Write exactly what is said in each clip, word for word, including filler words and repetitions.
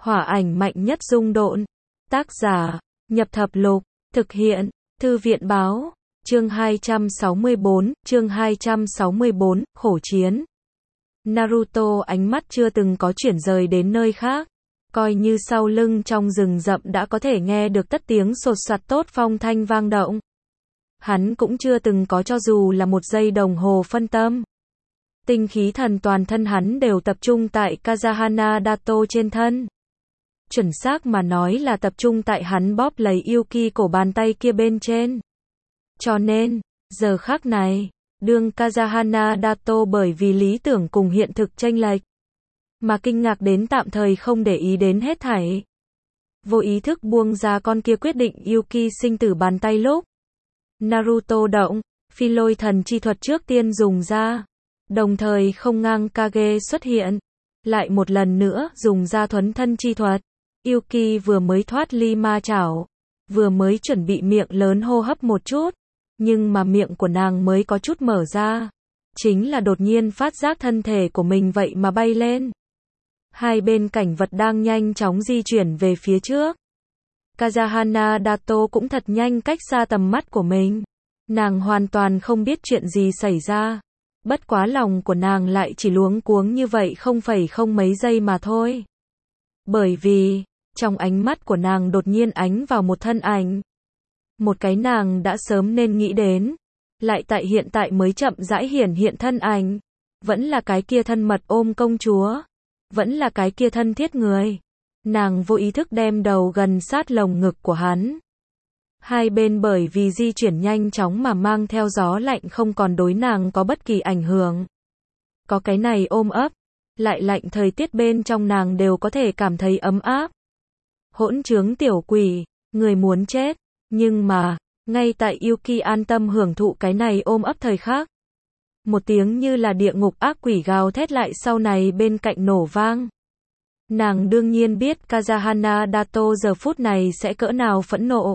Hỏa ảnh mạnh nhất dung độn. Tác giả, Nhập Thập Lục, thực hiện, Thư viện báo, chương hai trăm sáu mươi bốn, chương hai trăm sáu mươi bốn, khổ chiến. Naruto ánh mắt chưa từng có chuyển rời đến nơi khác, coi như sau lưng trong rừng rậm đã có thể nghe được tất tiếng sột soạt tốt phong thanh vang động. Hắn cũng chưa từng có cho dù là một giây đồng hồ phân tâm. Tinh khí thần toàn thân hắn đều tập trung tại Kazahana Dato trên thân. Chuẩn xác mà nói là tập trung tại hắn bóp lấy Yuki cổ bàn tay kia bên trên. Cho nên, giờ khắc này, đương Kazahana Dato bởi vì lý tưởng cùng hiện thực chênh lệch, mà kinh ngạc đến tạm thời không để ý đến hết thảy. Vô ý thức buông ra con kia quyết định Yuki sinh tử bàn tay lúc. Naruto động, phi lôi thần chi thuật trước tiên dùng ra. Đồng thời không ngang Kage xuất hiện. Lại một lần nữa dùng ra thuấn thân chi thuật. Yuki vừa mới thoát ly ma chảo. Vừa mới chuẩn bị miệng lớn hô hấp một chút. Nhưng mà miệng của nàng mới có chút mở ra. Chính là đột nhiên phát giác thân thể của mình vậy mà bay lên. Hai bên cảnh vật đang nhanh chóng di chuyển về phía trước. Kazahana Dato cũng thật nhanh cách xa tầm mắt của mình. Nàng hoàn toàn không biết chuyện gì xảy ra. Bất quá lòng của nàng lại chỉ luống cuống như vậy không phẩy không mấy giây mà thôi. Bởi vì, trong ánh mắt của nàng đột nhiên ánh vào một thân ảnh. Một cái nàng đã sớm nên nghĩ đến. Lại tại hiện tại mới chậm rãi hiển hiện thân ảnh. Vẫn là cái kia thân mật ôm công chúa. Vẫn là cái kia thân thiết người. Nàng vô ý thức đem đầu gần sát lồng ngực của hắn. Hai bên bởi vì di chuyển nhanh chóng mà mang theo gió lạnh không còn đối nàng có bất kỳ ảnh hưởng. Có cái này ôm ấp, lại lạnh thời tiết bên trong nàng đều có thể cảm thấy ấm áp. Hỗn trướng tiểu quỷ, người muốn chết, nhưng mà, ngay tại Yuki an tâm hưởng thụ cái này ôm ấp thời khắc. Một tiếng như là địa ngục ác quỷ gào thét lại sau này bên cạnh nổ vang. Nàng đương nhiên biết Kazahana Dato giờ phút này sẽ cỡ nào phẫn nộ.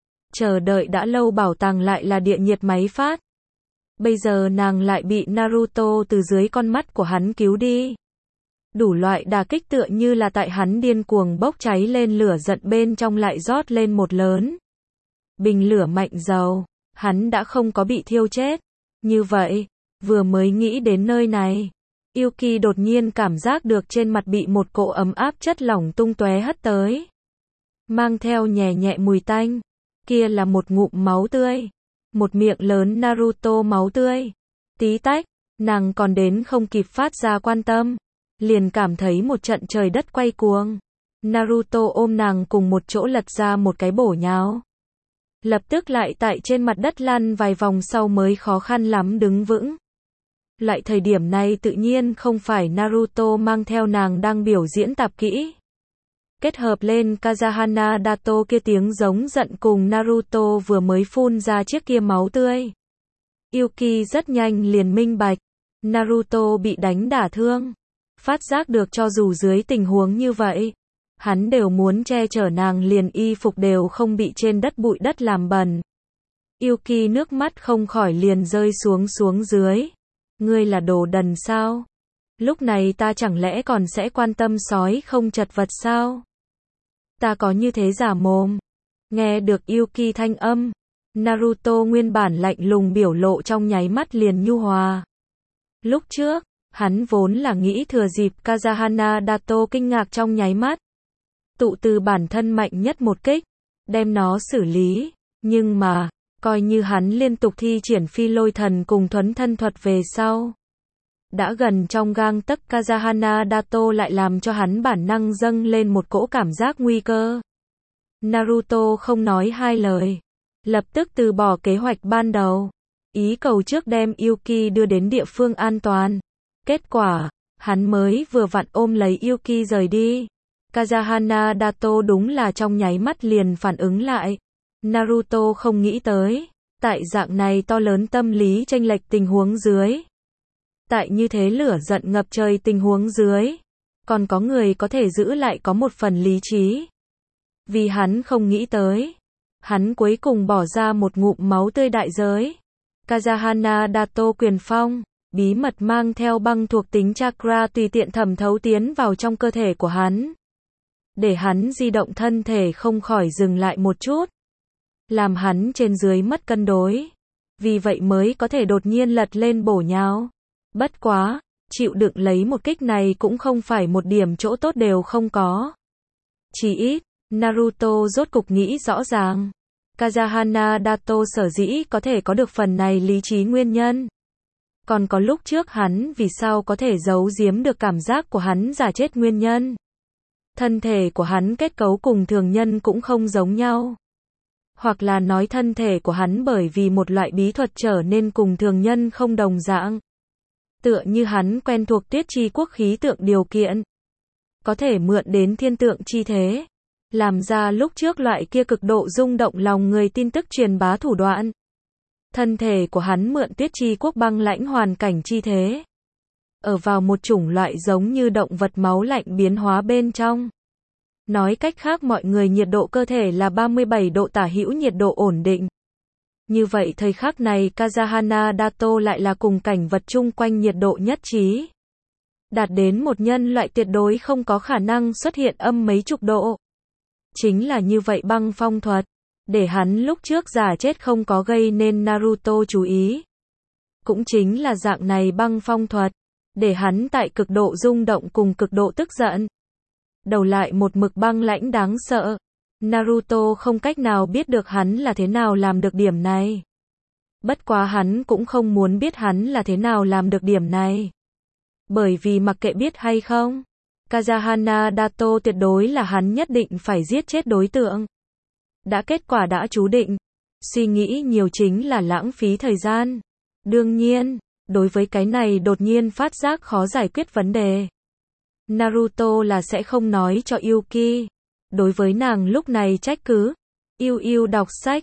Chờ đợi đã lâu bảo tàng lại là địa nhiệt máy phát. Bây giờ nàng lại bị Naruto từ dưới con mắt của hắn cứu đi. Đủ loại đả kích tựa như là tại hắn điên cuồng bốc cháy lên lửa giận bên trong lại rót lên một lớn. Bình lửa mạnh dầu, hắn đã không có bị thiêu chết. Như vậy, vừa mới nghĩ đến nơi này. Yuki đột nhiên cảm giác được trên mặt bị một cỗ ấm áp chất lỏng tung tóe hất tới. Mang theo nhẹ nhẹ mùi tanh. Kia là một ngụm máu tươi. Một miệng lớn Naruto máu tươi. Tí tách, nàng còn đến không kịp phát ra quan tâm. Liền cảm thấy một trận trời đất quay cuồng. Naruto ôm nàng cùng một chỗ lật ra một cái bổ nhào. Lập tức lại tại trên mặt đất lăn vài vòng sau mới khó khăn lắm đứng vững. Lại thời điểm này tự nhiên không phải Naruto mang theo nàng đang biểu diễn tạp kỹ. Kết hợp lên Kazahana Dato kia tiếng giống giận cùng Naruto vừa mới phun ra chiếc kia máu tươi. Yuki rất nhanh liền minh bạch. Naruto bị đánh đả thương. Phát giác được cho dù dưới tình huống như vậy. Hắn đều muốn che chở nàng liền y phục đều không bị trên đất bụi đất làm bẩn. Yuki nước mắt không khỏi liền rơi xuống xuống dưới. Ngươi là đồ đần sao? Lúc này ta chẳng lẽ còn sẽ quan tâm sói không chật vật sao? Ta có như thế giả mồm. Nghe được Yuki thanh âm. Naruto nguyên bản lạnh lùng biểu lộ trong nháy mắt liền nhu hòa. Lúc trước, hắn vốn là nghĩ thừa dịp Kazahana Dato kinh ngạc trong nháy mắt. Tụ từ bản thân mạnh nhất một kích. Đem nó xử lý. Nhưng mà, coi như hắn liên tục thi triển phi lôi thần cùng thuấn thân thuật về sau. Đã gần trong gang tấc Kazahana Dato lại làm cho hắn bản năng dâng lên một cỗ cảm giác nguy cơ. Naruto không nói hai lời. Lập tức từ bỏ kế hoạch ban đầu. Ý cầu trước đem Yuki đưa đến địa phương an toàn. Kết quả, hắn mới vừa vặn ôm lấy Yuki rời đi. Kazahana Dato đúng là trong nháy mắt liền phản ứng lại. Naruto không nghĩ tới. Tại dạng này to lớn tâm lý chênh lệch tình huống dưới. Tại như thế lửa giận ngập trời tình huống dưới. Còn có người có thể giữ lại có một phần lý trí. Vì hắn không nghĩ tới. Hắn cuối cùng bỏ ra một ngụm máu tươi đại giới. Kazahana Dato quyền phong. Bí mật mang theo băng thuộc tính chakra tùy tiện thẩm thấu tiến vào trong cơ thể của hắn. để hắn di động thân thể không khỏi dừng lại một chút, làm hắn trên dưới mất cân đối. Vì vậy mới có thể đột nhiên lật lên bổ nhào. Bất quá, chịu đựng lấy một kích này cũng không phải một điểm chỗ tốt đều không có. Chỉ ít, Naruto rốt cục nghĩ rõ ràng. Kazahana Dato sở dĩ có thể có được phần này lý trí nguyên nhân. Còn có lúc trước hắn vì sao có thể giấu giếm được cảm giác của hắn giả chết nguyên nhân. Thân thể của hắn kết cấu cùng thường nhân cũng không giống nhau. Hoặc là nói thân thể của hắn bởi vì một loại bí thuật trở nên cùng thường nhân không đồng dạng. Tựa như hắn quen thuộc Tuyết Chi Quốc khí tượng điều kiện. Có thể mượn đến thiên tượng chi thế. Làm ra lúc trước loại kia cực độ rung động lòng người tin tức truyền bá thủ đoạn. Thân thể của hắn mượn Tuyết Chi Quốc băng lãnh hoàn cảnh chi thế. Ở vào một chủng loại giống như động vật máu lạnh biến hóa bên trong. Nói cách khác mọi người nhiệt độ cơ thể là ba mươi bảy độ tả hữu nhiệt độ ổn định. Như vậy thời khắc này Kazahana Dato lại là cùng cảnh vật chung quanh nhiệt độ nhất trí. Đạt đến một nhân loại tuyệt đối không có khả năng xuất hiện âm mấy chục độ. Chính là như vậy băng phong thuật. Để hắn lúc trước giả chết không có gây nên Naruto chú ý. Cũng chính là dạng này băng phong thuật. Để hắn tại cực độ rung động cùng cực độ tức giận. Đầu lại một mực băng lãnh đáng sợ. Naruto không cách nào biết được hắn là thế nào làm được điểm này. Bất quá hắn cũng không muốn biết hắn là thế nào làm được điểm này. Bởi vì mặc kệ biết hay không, Kazahana Dato tuyệt đối là hắn nhất định phải giết chết đối tượng. Đã kết quả đã chú định. Suy nghĩ nhiều chính là lãng phí thời gian. Đương nhiên, đối với cái này đột nhiên phát giác khó giải quyết vấn đề. Naruto là sẽ không nói cho Yuki. Đối với nàng lúc này trách cứ. Yêu yêu đọc sách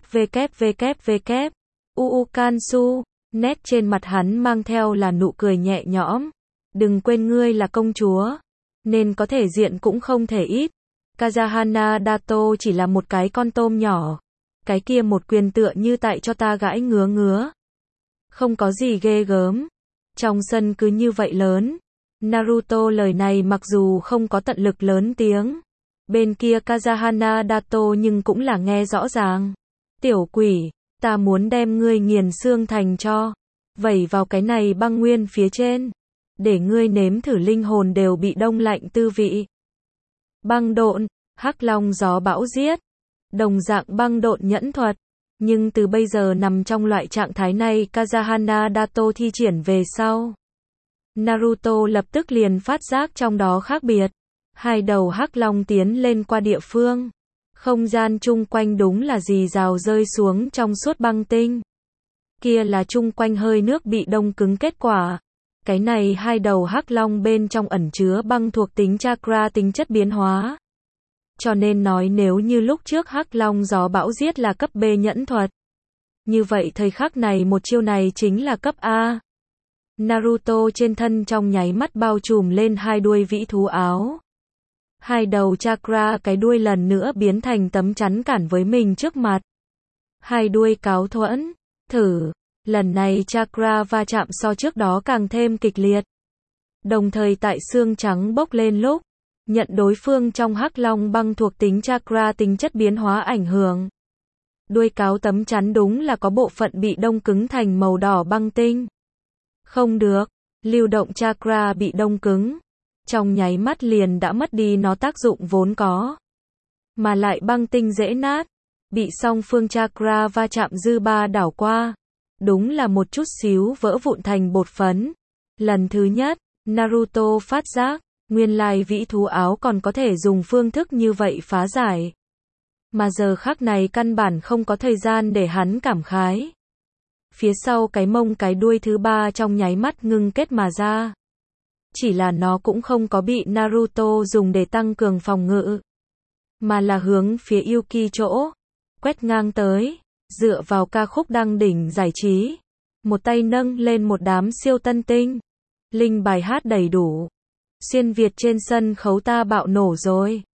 www. Uu Kansu. Nét trên mặt hắn mang theo là nụ cười nhẹ nhõm. Đừng quên ngươi là công chúa. Nên có thể diện cũng không thể ít. Kazahana Dato chỉ là một cái con tôm nhỏ. Cái kia một quyền tựa như tại cho ta gãi ngứa ngứa. Không có gì ghê gớm. Trong sân cứ như vậy lớn. Naruto lời này mặc dù không có tận lực lớn tiếng. Bên kia Kazahana Dato nhưng cũng là nghe rõ ràng. Tiểu quỷ, ta muốn đem ngươi nghiền xương thành cho. Vẩy vào cái này băng nguyên phía trên. Để ngươi nếm thử linh hồn đều bị đông lạnh tư vị. Băng độn, hắc long gió bão giết. Đồng dạng băng độn nhẫn thuật. Nhưng từ bây giờ nằm trong loại trạng thái này Kazahana Dato thi triển về sau. Naruto lập tức liền phát giác trong đó khác biệt. Hai đầu hắc long tiến lên qua địa phương. Không gian chung quanh đúng là dì rào rơi xuống trong suốt băng tinh. Kia là chung quanh hơi nước bị đông cứng kết quả. Cái này hai đầu hắc long bên trong ẩn chứa băng thuộc tính chakra tính chất biến hóa. Cho nên nói nếu như lúc trước hắc long gió bão giết là cấp B nhẫn thuật. Như vậy thời khắc này một chiêu này chính là cấp A. Naruto trên thân trong nháy mắt bao trùm lên hai đuôi vĩ thú áo. Hai đầu chakra cái đuôi lần nữa biến thành tấm chắn cản với mình trước mặt. Hai đuôi cáo thuẫn, thử, lần này chakra va chạm so trước đó càng thêm kịch liệt. Đồng thời tại xương trắng bốc lên lúc, nhận đối phương trong hắc long băng thuộc tính chakra tính chất biến hóa ảnh hưởng. Đuôi cáo tấm chắn đúng là có bộ phận bị đông cứng thành màu đỏ băng tinh. Không được, lưu động chakra bị đông cứng. Trong nháy mắt liền đã mất đi nó tác dụng vốn có. Mà lại băng tinh dễ nát. Bị song phương chakra va chạm dư ba đảo qua. Đúng là một chút xíu vỡ vụn thành bột phấn. Lần thứ nhất, Naruto phát giác, nguyên lai vĩ thú áo còn có thể dùng phương thức như vậy phá giải. Mà giờ khắc này căn bản không có thời gian để hắn cảm khái. Phía sau cái mông cái đuôi thứ ba trong nháy mắt ngưng kết mà ra. Chỉ là nó cũng không có bị Naruto dùng để tăng cường phòng ngự. Mà là hướng phía Yuki chỗ. Quét ngang tới. Dựa vào ca khúc đăng đỉnh giải trí. Một tay nâng lên một đám siêu tân tinh. Linh bài hát đầy đủ. Xuyên Việt trên sân khấu ta bạo nổ rồi.